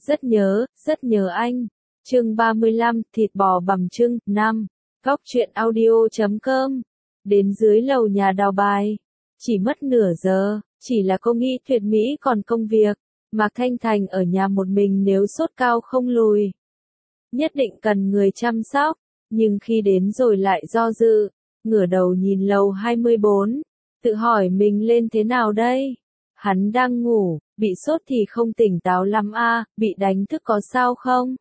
rất nhớ anh. Chương 35, thịt bò bằm chưng, 5. Góc truyện audio.com. Đến dưới lầu nhà đào bài. Chỉ mất nửa giờ, chỉ là cô nghĩ tuyệt mỹ còn công việc. Mạc Thanh Thành ở nhà một mình nếu sốt cao không lùi. Nhất định cần người chăm sóc, nhưng khi đến rồi lại do dự, ngửa đầu nhìn lầu 24, tự hỏi mình lên thế nào đây? Hắn đang ngủ, bị sốt thì không tỉnh táo lắm à, bị đánh thức có sao không?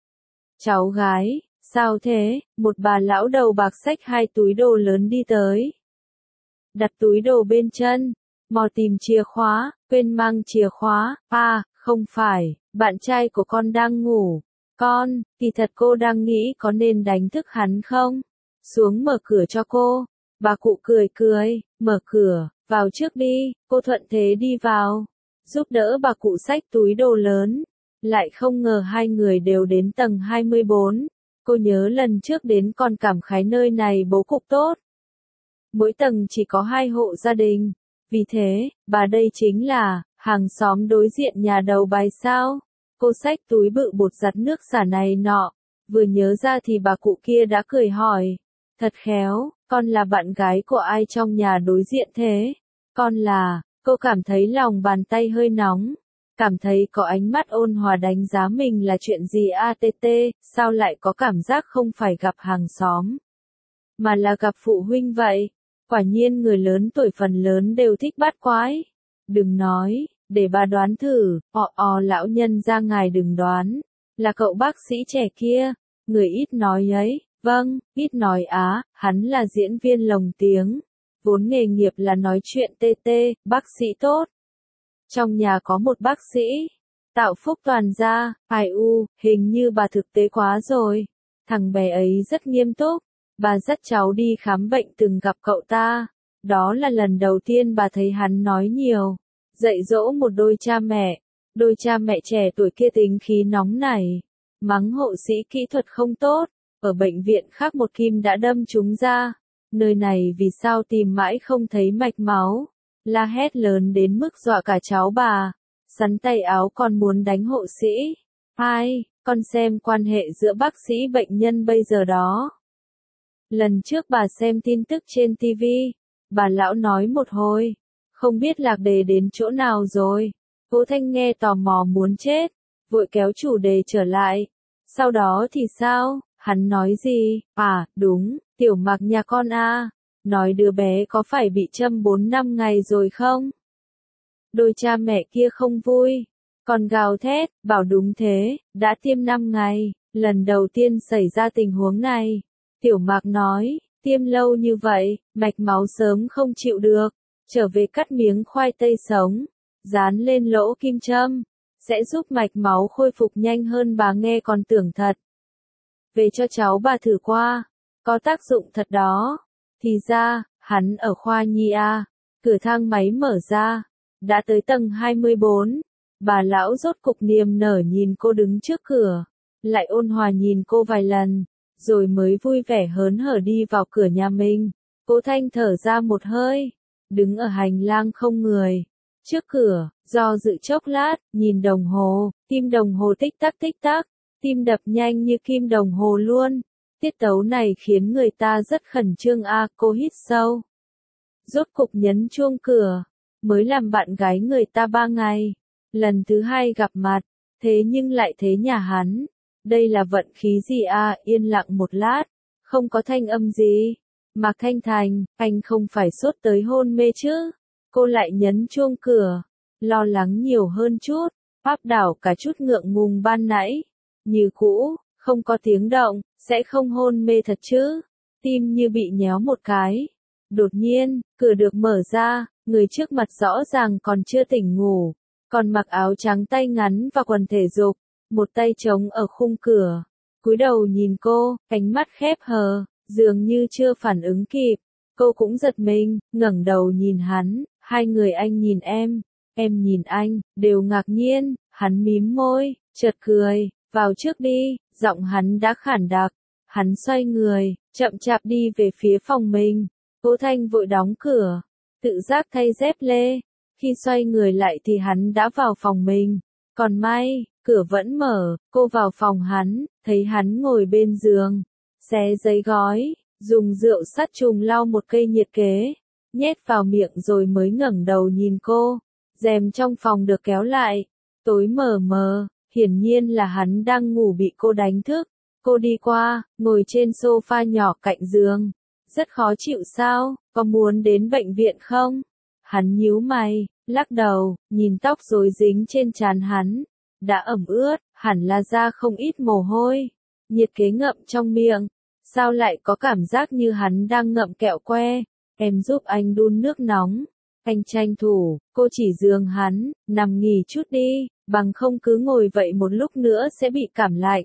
Cháu gái, sao thế? Một bà lão đầu bạc xách 2 túi đồ lớn đi tới. Đặt túi đồ bên chân, mò tìm chìa khóa, quên mang chìa khóa, à, không phải, bạn trai của con đang ngủ. Con, kỳ thật cô đang nghĩ có nên đánh thức hắn không? Xuống mở cửa cho cô. Bà cụ cười cười, mở cửa, vào trước đi, cô thuận thế đi vào. Giúp đỡ bà cụ xách túi đồ lớn. Lại không ngờ hai người đều đến tầng 24. Cô nhớ lần trước đến còn cảm khái nơi này bố cục tốt. Mỗi tầng chỉ có 2 hộ gia đình. Vì thế, bà đây chính là hàng xóm đối diện nhà đầu bài sao. Cô xách túi bự bột giặt nước xả này nọ. Vừa nhớ ra thì bà cụ kia đã cười hỏi. Thật khéo, con là bạn gái của ai trong nhà đối diện thế? Con là, cô cảm thấy lòng bàn tay hơi nóng. Cảm thấy có ánh mắt ôn hòa đánh giá mình là chuyện gì ATT, sao lại có cảm giác không phải gặp hàng xóm, mà là gặp phụ huynh vậy. Quả nhiên người lớn tuổi phần lớn đều thích bắt quái. Đừng nói, để bà đoán thử, lão nhân ra ngài đừng đoán, là cậu bác sĩ trẻ kia, người ít nói ấy, vâng, ít nói á, hắn là diễn viên lồng tiếng, vốn nghề nghiệp là nói chuyện TT, bác sĩ tốt. Trong nhà có một bác sĩ, Tạo Phúc toàn gia, hình như bà thực tế quá rồi. Thằng bé ấy rất nghiêm túc, bà dắt cháu đi khám bệnh từng gặp cậu ta. Đó là lần đầu tiên bà thấy hắn nói nhiều, dạy dỗ một đôi cha mẹ. Đôi cha mẹ trẻ tuổi kia tính khí nóng nảy, mắng hộ sĩ kỹ thuật không tốt. Ở bệnh viện khác một kim đã đâm chúng ra. Nơi này vì sao tìm mãi không thấy mạch máu. La hét lớn đến mức dọa cả cháu bà. Sắn tay áo còn muốn đánh hộ sĩ. Con xem quan hệ giữa bác sĩ bệnh nhân bây giờ đó. Lần trước bà xem tin tức trên TV, bà lão nói một hồi, không biết lạc đề đến chỗ nào rồi. Cố Thanh nghe tò mò muốn chết, vội kéo chủ đề trở lại. Sau đó thì sao? Hắn nói gì? À, đúng, Tiểu Mạc nhà con à. Nói đứa bé có phải bị châm 4-5 ngày rồi không? Đôi cha mẹ kia không vui. Còn gào thét, bảo đúng thế, đã tiêm 5 ngày, lần đầu tiên xảy ra tình huống này. Tiểu Mạc nói, tiêm lâu như vậy, mạch máu sớm không chịu được. Trở về cắt miếng khoai tây sống, dán lên lỗ kim châm, sẽ giúp mạch máu khôi phục nhanh hơn. Bà nghe còn tưởng thật. Về cho cháu bà thử qua, có tác dụng thật đó. Thì ra, hắn ở khoa nhi A, cửa thang máy mở ra, đã tới tầng 24, bà lão rốt cục niềm nở nhìn cô đứng trước cửa, lại ôn hòa nhìn cô vài lần, rồi mới vui vẻ hớn hở đi vào cửa nhà mình. Cố Thanh thở ra một hơi, đứng ở hành lang không người, trước cửa, do dự chốc lát, nhìn đồng hồ, tim đồng hồ tích tắc, tim đập nhanh như kim đồng hồ luôn. Tiết tấu này khiến người ta rất khẩn trương cô hít sâu. Rốt cục nhấn chuông cửa, mới làm bạn gái người ta 3 ngày. Lần thứ 2 gặp mặt, thế nhưng lại thế nhà hắn. Đây là vận khí gì yên lặng một lát, không có thanh âm gì. Mạc Thanh Thành, anh không phải sốt tới hôn mê chứ? Cô lại nhấn chuông cửa, lo lắng nhiều hơn chút, áp đảo cả chút ngượng ngùng ban nãy. Như cũ, không có tiếng động, sẽ không hôn mê thật chứ? Tim như bị nhéo một cái. Đột nhiên, cửa được mở ra, người trước mặt rõ ràng còn chưa tỉnh ngủ, còn mặc áo trắng tay ngắn và quần thể dục, một tay trống ở khung cửa, cúi đầu nhìn cô, ánh mắt khép hờ, dường như chưa phản ứng kịp. Cô cũng giật mình, ngẩng đầu nhìn hắn, hai người anh nhìn em nhìn anh, đều ngạc nhiên. Hắn mím môi, chợt cười, vào trước đi, giọng hắn đã khản đặc. Hắn xoay người, chậm chạp đi về phía phòng mình. Cố Thanh vội đóng cửa, tự giác thay dép lê. Khi xoay người lại thì hắn đã vào phòng mình. Còn may, cửa vẫn mở, cô vào phòng hắn, thấy hắn ngồi bên giường, xé giấy gói, dùng rượu sát trùng lau một cây nhiệt kế, nhét vào miệng rồi mới ngẩng đầu nhìn cô. Rèm trong phòng được kéo lại, tối mờ mờ, hiển nhiên là hắn đang ngủ bị cô đánh thức. Cô đi qua, ngồi trên sofa nhỏ cạnh giường. Rất khó chịu sao, có muốn đến bệnh viện không? Hắn nhíu mày, lắc đầu, nhìn tóc rối dính trên trán hắn. Đã ẩm ướt, hẳn là ra không ít mồ hôi. Nhiệt kế ngậm trong miệng. Sao lại có cảm giác như hắn đang ngậm kẹo que? Em giúp anh đun nước nóng. Anh tranh thủ, cô chỉ giường hắn, nằm nghỉ chút đi, bằng không cứ ngồi vậy một lúc nữa sẽ bị cảm lạnh.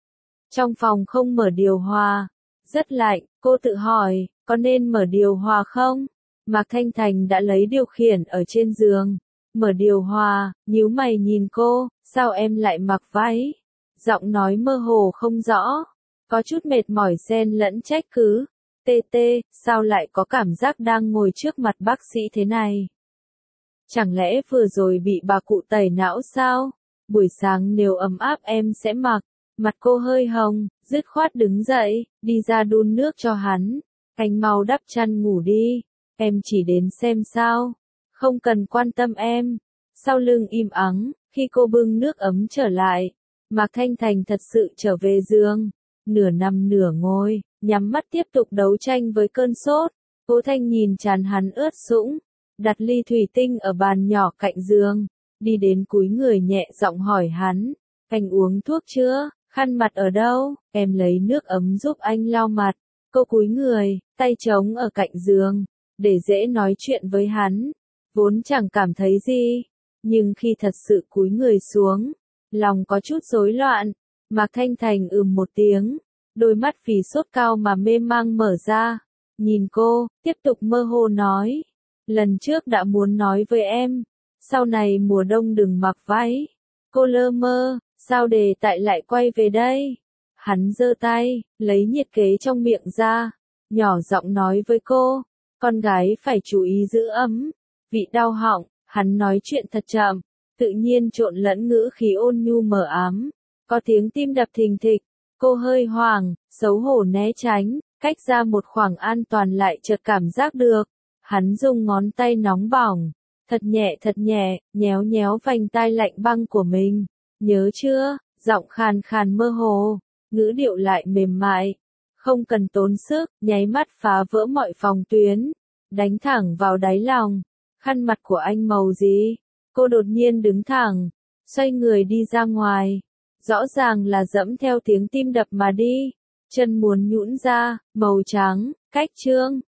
Trong phòng không mở điều hòa, rất lạnh, cô tự hỏi, có nên mở điều hòa không? Mạc Thanh Thành đã lấy điều khiển ở trên giường, mở điều hòa, nhíu mày nhìn cô, sao em lại mặc váy? Giọng nói mơ hồ không rõ, có chút mệt mỏi xen lẫn trách cứ. Tê, sao lại có cảm giác đang ngồi trước mặt bác sĩ thế này? Chẳng lẽ vừa rồi bị bà cụ tẩy não sao? Buổi sáng nếu ấm áp em sẽ mặc. Mặt cô hơi hồng, dứt khoát đứng dậy, đi ra đun nước cho hắn. Anh mau đắp chăn ngủ đi, em chỉ đến xem sao. Không cần quan tâm em. Sau lưng im ắng, khi cô bưng nước ấm trở lại, Mạc Thanh Thành thật sự trở về giường. Nửa nằm nửa ngồi, nhắm mắt tiếp tục đấu tranh với cơn sốt. Cố Thanh nhìn trán hắn ướt sũng, đặt ly thủy tinh ở bàn nhỏ cạnh giường, đi đến cúi người nhẹ giọng hỏi hắn, anh uống thuốc chưa, khăn mặt ở đâu, em lấy nước ấm giúp anh lau mặt. Cô cúi người, tay trống ở cạnh giường, để dễ nói chuyện với hắn, vốn chẳng cảm thấy gì, nhưng khi thật sự cúi người xuống, lòng có chút rối loạn. Mạc Thanh Thành một tiếng, đôi mắt vì sốt cao mà mê mang mở ra, nhìn cô, tiếp tục mơ hồ nói, lần trước đã muốn nói với em, sau này mùa đông đừng mặc váy. Cô lơ mơ, sao đề tại lại quay về đây? Hắn giơ tay, lấy nhiệt kế trong miệng ra, nhỏ giọng nói với cô, con gái phải chú ý giữ ấm, vị đau họng. Hắn nói chuyện thật chậm, tự nhiên trộn lẫn ngữ khí ôn nhu mờ ám, có tiếng tim đập thình thịch. Cô hơi hoảng, xấu hổ né tránh, cách ra một khoảng an toàn lại chợt cảm giác được. Hắn dùng ngón tay nóng bỏng, thật nhẹ, nhéo nhéo vành tai lạnh băng của mình. Nhớ chưa? Giọng khàn khàn mơ hồ, ngữ điệu lại mềm mại. Không cần tốn sức, nháy mắt phá vỡ mọi phòng tuyến, đánh thẳng vào đáy lòng. Khăn mặt của anh màu gì? Cô đột nhiên đứng thẳng, xoay người đi ra ngoài. Rõ ràng là dẫm theo tiếng tim đập mà đi. Chân muốn nhũn ra, màu trắng, cách trương,